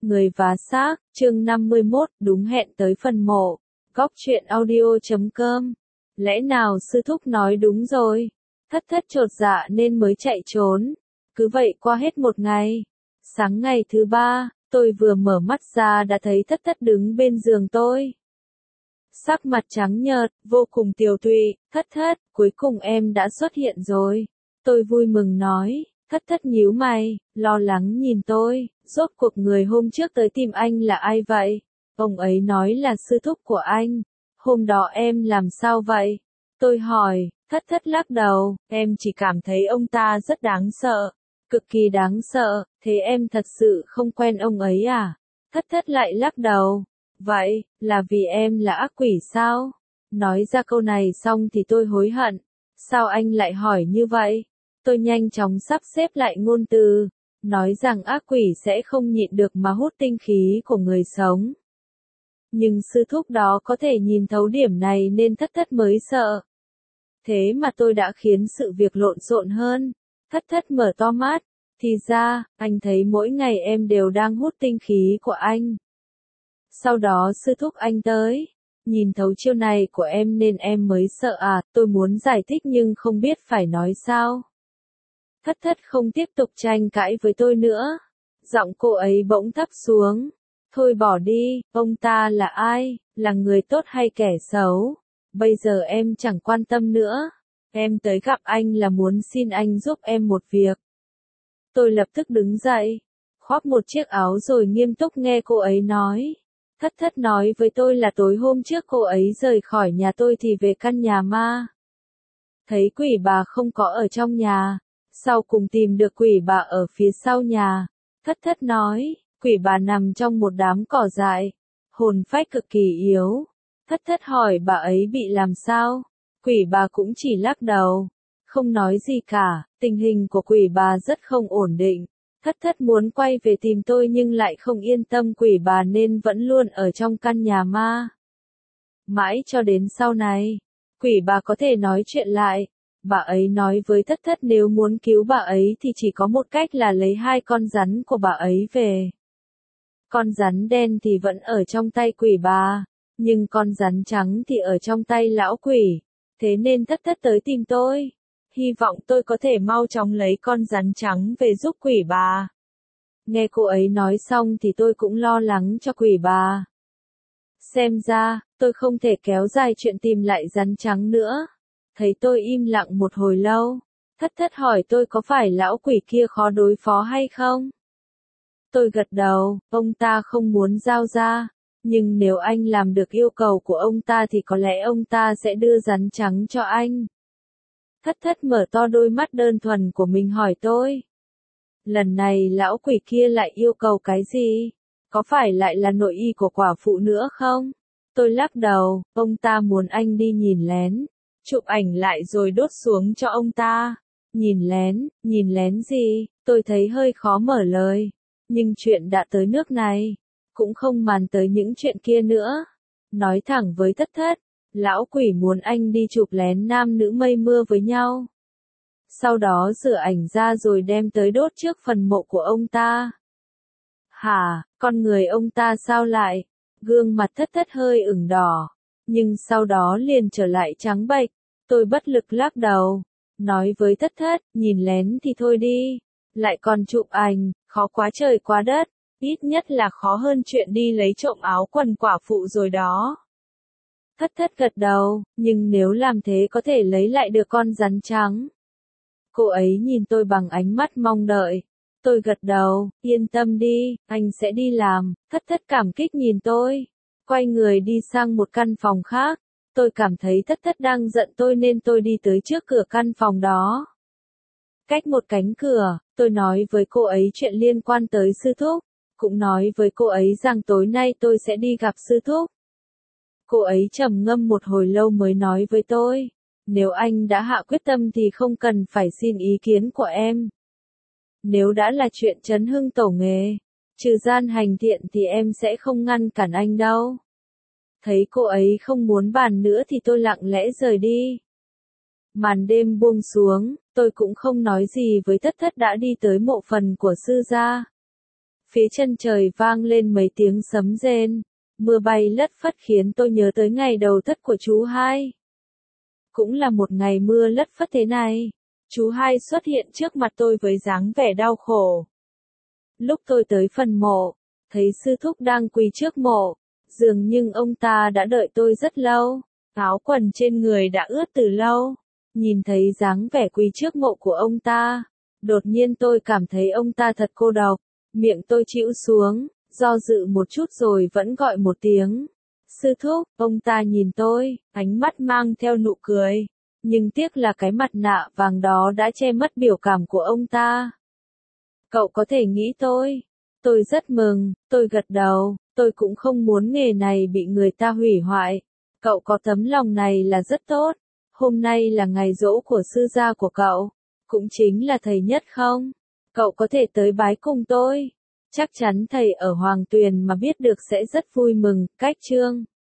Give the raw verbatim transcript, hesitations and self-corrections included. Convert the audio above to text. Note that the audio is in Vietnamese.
Người và xác, chương năm mươi mốt, đúng hẹn tới phần mộ. Góc truyện audio chấm com. Lẽ nào sư thúc nói đúng rồi? Thất thất chột dạ nên mới chạy trốn. Cứ vậy qua hết một ngày. Sáng ngày thứ ba, tôi vừa mở mắt ra đã thấy thất thất đứng bên giường tôi. Sắc mặt trắng nhợt, vô cùng tiều tụy. Thất thất, cuối cùng em đã xuất hiện rồi. Tôi vui mừng nói. Thất thất nhíu mày, lo lắng nhìn tôi, rốt cuộc người hôm trước tới tìm anh là ai vậy? Ông ấy nói là sư thúc của anh. Hôm đó em làm sao vậy? Tôi hỏi, thất thất lắc đầu, em chỉ cảm thấy ông ta rất đáng sợ, cực kỳ đáng sợ, thế em thật sự không quen ông ấy à? Thất thất lại lắc đầu, vậy, là vì em là ác quỷ sao? Nói ra câu này xong thì tôi hối hận, sao anh lại hỏi như vậy? Tôi nhanh chóng sắp xếp lại ngôn từ, nói rằng ác quỷ sẽ không nhịn được mà hút tinh khí của người sống. Nhưng sư thúc đó có thể nhìn thấu điểm này nên thất thất mới sợ. Thế mà tôi đã khiến sự việc lộn xộn hơn. Thất thất mở to mắt, thì ra, anh thấy mỗi ngày em đều đang hút tinh khí của anh. Sau đó sư thúc anh tới, nhìn thấu chiêu này của em nên em mới sợ à, tôi muốn giải thích nhưng không biết phải nói sao. Thất thất không tiếp tục tranh cãi với tôi nữa. Giọng cô ấy bỗng thấp xuống. Thôi bỏ đi, ông ta là ai, là người tốt hay kẻ xấu. Bây giờ em chẳng quan tâm nữa. Em tới gặp anh là muốn xin anh giúp em một việc. Tôi lập tức đứng dậy, khoác một chiếc áo rồi nghiêm túc nghe cô ấy nói. Thất thất nói với tôi là tối hôm trước cô ấy rời khỏi nhà tôi thì về căn nhà ma. Thấy quỷ bà không có ở trong nhà. Sau cùng tìm được quỷ bà ở phía sau nhà. Thất thất nói, quỷ bà nằm trong một đám cỏ dại. Hồn phách cực kỳ yếu. Thất thất hỏi bà ấy bị làm sao? Quỷ bà cũng chỉ lắc đầu. Không nói gì cả, tình hình của quỷ bà rất không ổn định. Thất thất muốn quay về tìm tôi nhưng lại không yên tâm quỷ bà nên vẫn luôn ở trong căn nhà ma. Mãi cho đến sau này, quỷ bà có thể nói chuyện lại. Bà ấy nói với thất thất nếu muốn cứu bà ấy thì chỉ có một cách là lấy hai con rắn của bà ấy về. Con rắn đen thì vẫn ở trong tay quỷ bà, nhưng con rắn trắng thì ở trong tay lão quỷ. Thế nên thất thất tới tìm tôi. Hy vọng tôi có thể mau chóng lấy con rắn trắng về giúp quỷ bà. Nghe cô ấy nói xong thì tôi cũng lo lắng cho quỷ bà. Xem ra, tôi không thể kéo dài chuyện tìm lại rắn trắng nữa. Thấy tôi im lặng một hồi lâu, thất thất hỏi tôi có phải lão quỷ kia khó đối phó hay không? Tôi gật đầu, ông ta không muốn giao ra, nhưng nếu anh làm được yêu cầu của ông ta thì có lẽ ông ta sẽ đưa rắn trắng cho anh. Thất thất mở to đôi mắt đơn thuần của mình hỏi tôi. Lần này lão quỷ kia lại yêu cầu cái gì? Có phải lại là nội y của quả phụ nữa không? Tôi lắc đầu, ông ta muốn anh đi nhìn lén. Chụp ảnh lại rồi đốt xuống cho ông ta. Nhìn lén, nhìn lén gì, tôi thấy hơi khó mở lời. Nhưng chuyện đã tới nước này, cũng không màn tới những chuyện kia nữa. Nói thẳng với thất thất, lão quỷ muốn anh đi chụp lén nam nữ mây mưa với nhau. Sau đó rửa ảnh ra rồi đem tới đốt trước phần mộ của ông ta. Hả, con người ông ta sao lại? Gương mặt thất thất hơi ửng đỏ. Nhưng sau đó liền trở lại trắng bệch. Tôi bất lực lắc đầu. Nói với thất thất, nhìn lén thì thôi đi. Lại còn chụp ảnh, khó quá trời quá đất. Ít nhất là khó hơn chuyện đi lấy trộm áo quần quả phụ rồi đó. Thất thất gật đầu, nhưng nếu làm thế có thể lấy lại được con rắn trắng. Cô ấy nhìn tôi bằng ánh mắt mong đợi. Tôi gật đầu, yên tâm đi, anh sẽ đi làm. Thất thất cảm kích nhìn tôi. Quay người đi sang một căn phòng khác. Tôi cảm thấy thất thất đang giận tôi nên tôi đi tới trước cửa căn phòng đó. Cách một cánh cửa, tôi nói với cô ấy chuyện liên quan tới sư thúc. Cũng nói với cô ấy rằng tối nay tôi sẽ đi gặp sư thúc. Cô ấy trầm ngâm một hồi lâu mới nói với tôi. Nếu anh đã hạ quyết tâm thì không cần phải xin ý kiến của em. Nếu đã là chuyện chấn hưng tổ nghề, trừ gian hành thiện thì em sẽ không ngăn cản anh đâu. Thấy cô ấy không muốn bàn nữa thì tôi lặng lẽ rời đi. Màn đêm buông xuống, tôi cũng không nói gì với thất thất đã đi tới mộ phần của sư gia. Phía chân trời vang lên mấy tiếng sấm rền, mưa bay lất phất khiến tôi nhớ tới ngày đầu thất của chú hai. Cũng là một ngày mưa lất phất thế này, chú hai xuất hiện trước mặt tôi với dáng vẻ đau khổ. Lúc tôi tới phần mộ, thấy sư thúc đang quỳ trước mộ, dường như ông ta đã đợi tôi rất lâu, áo quần trên người đã ướt từ lâu. Nhìn thấy dáng vẻ quỳ trước mộ của ông ta, đột nhiên tôi cảm thấy ông ta thật cô độc, miệng tôi chịu xuống, do dự một chút rồi vẫn gọi một tiếng. Sư thúc, ông ta nhìn tôi, ánh mắt mang theo nụ cười, nhưng tiếc là cái mặt nạ vàng đó đã che mất biểu cảm của ông ta. Cậu có thể nghĩ tôi. Tôi rất mừng, tôi gật đầu, tôi cũng không muốn nghề này bị người ta hủy hoại. Cậu có tấm lòng này là rất tốt. Hôm nay là ngày giỗ của sư gia của cậu, cũng chính là thầy Nhất không? Cậu có thể tới bái cùng tôi. Chắc chắn thầy ở Hoàng Tuyền mà biết được sẽ rất vui mừng. Cách chương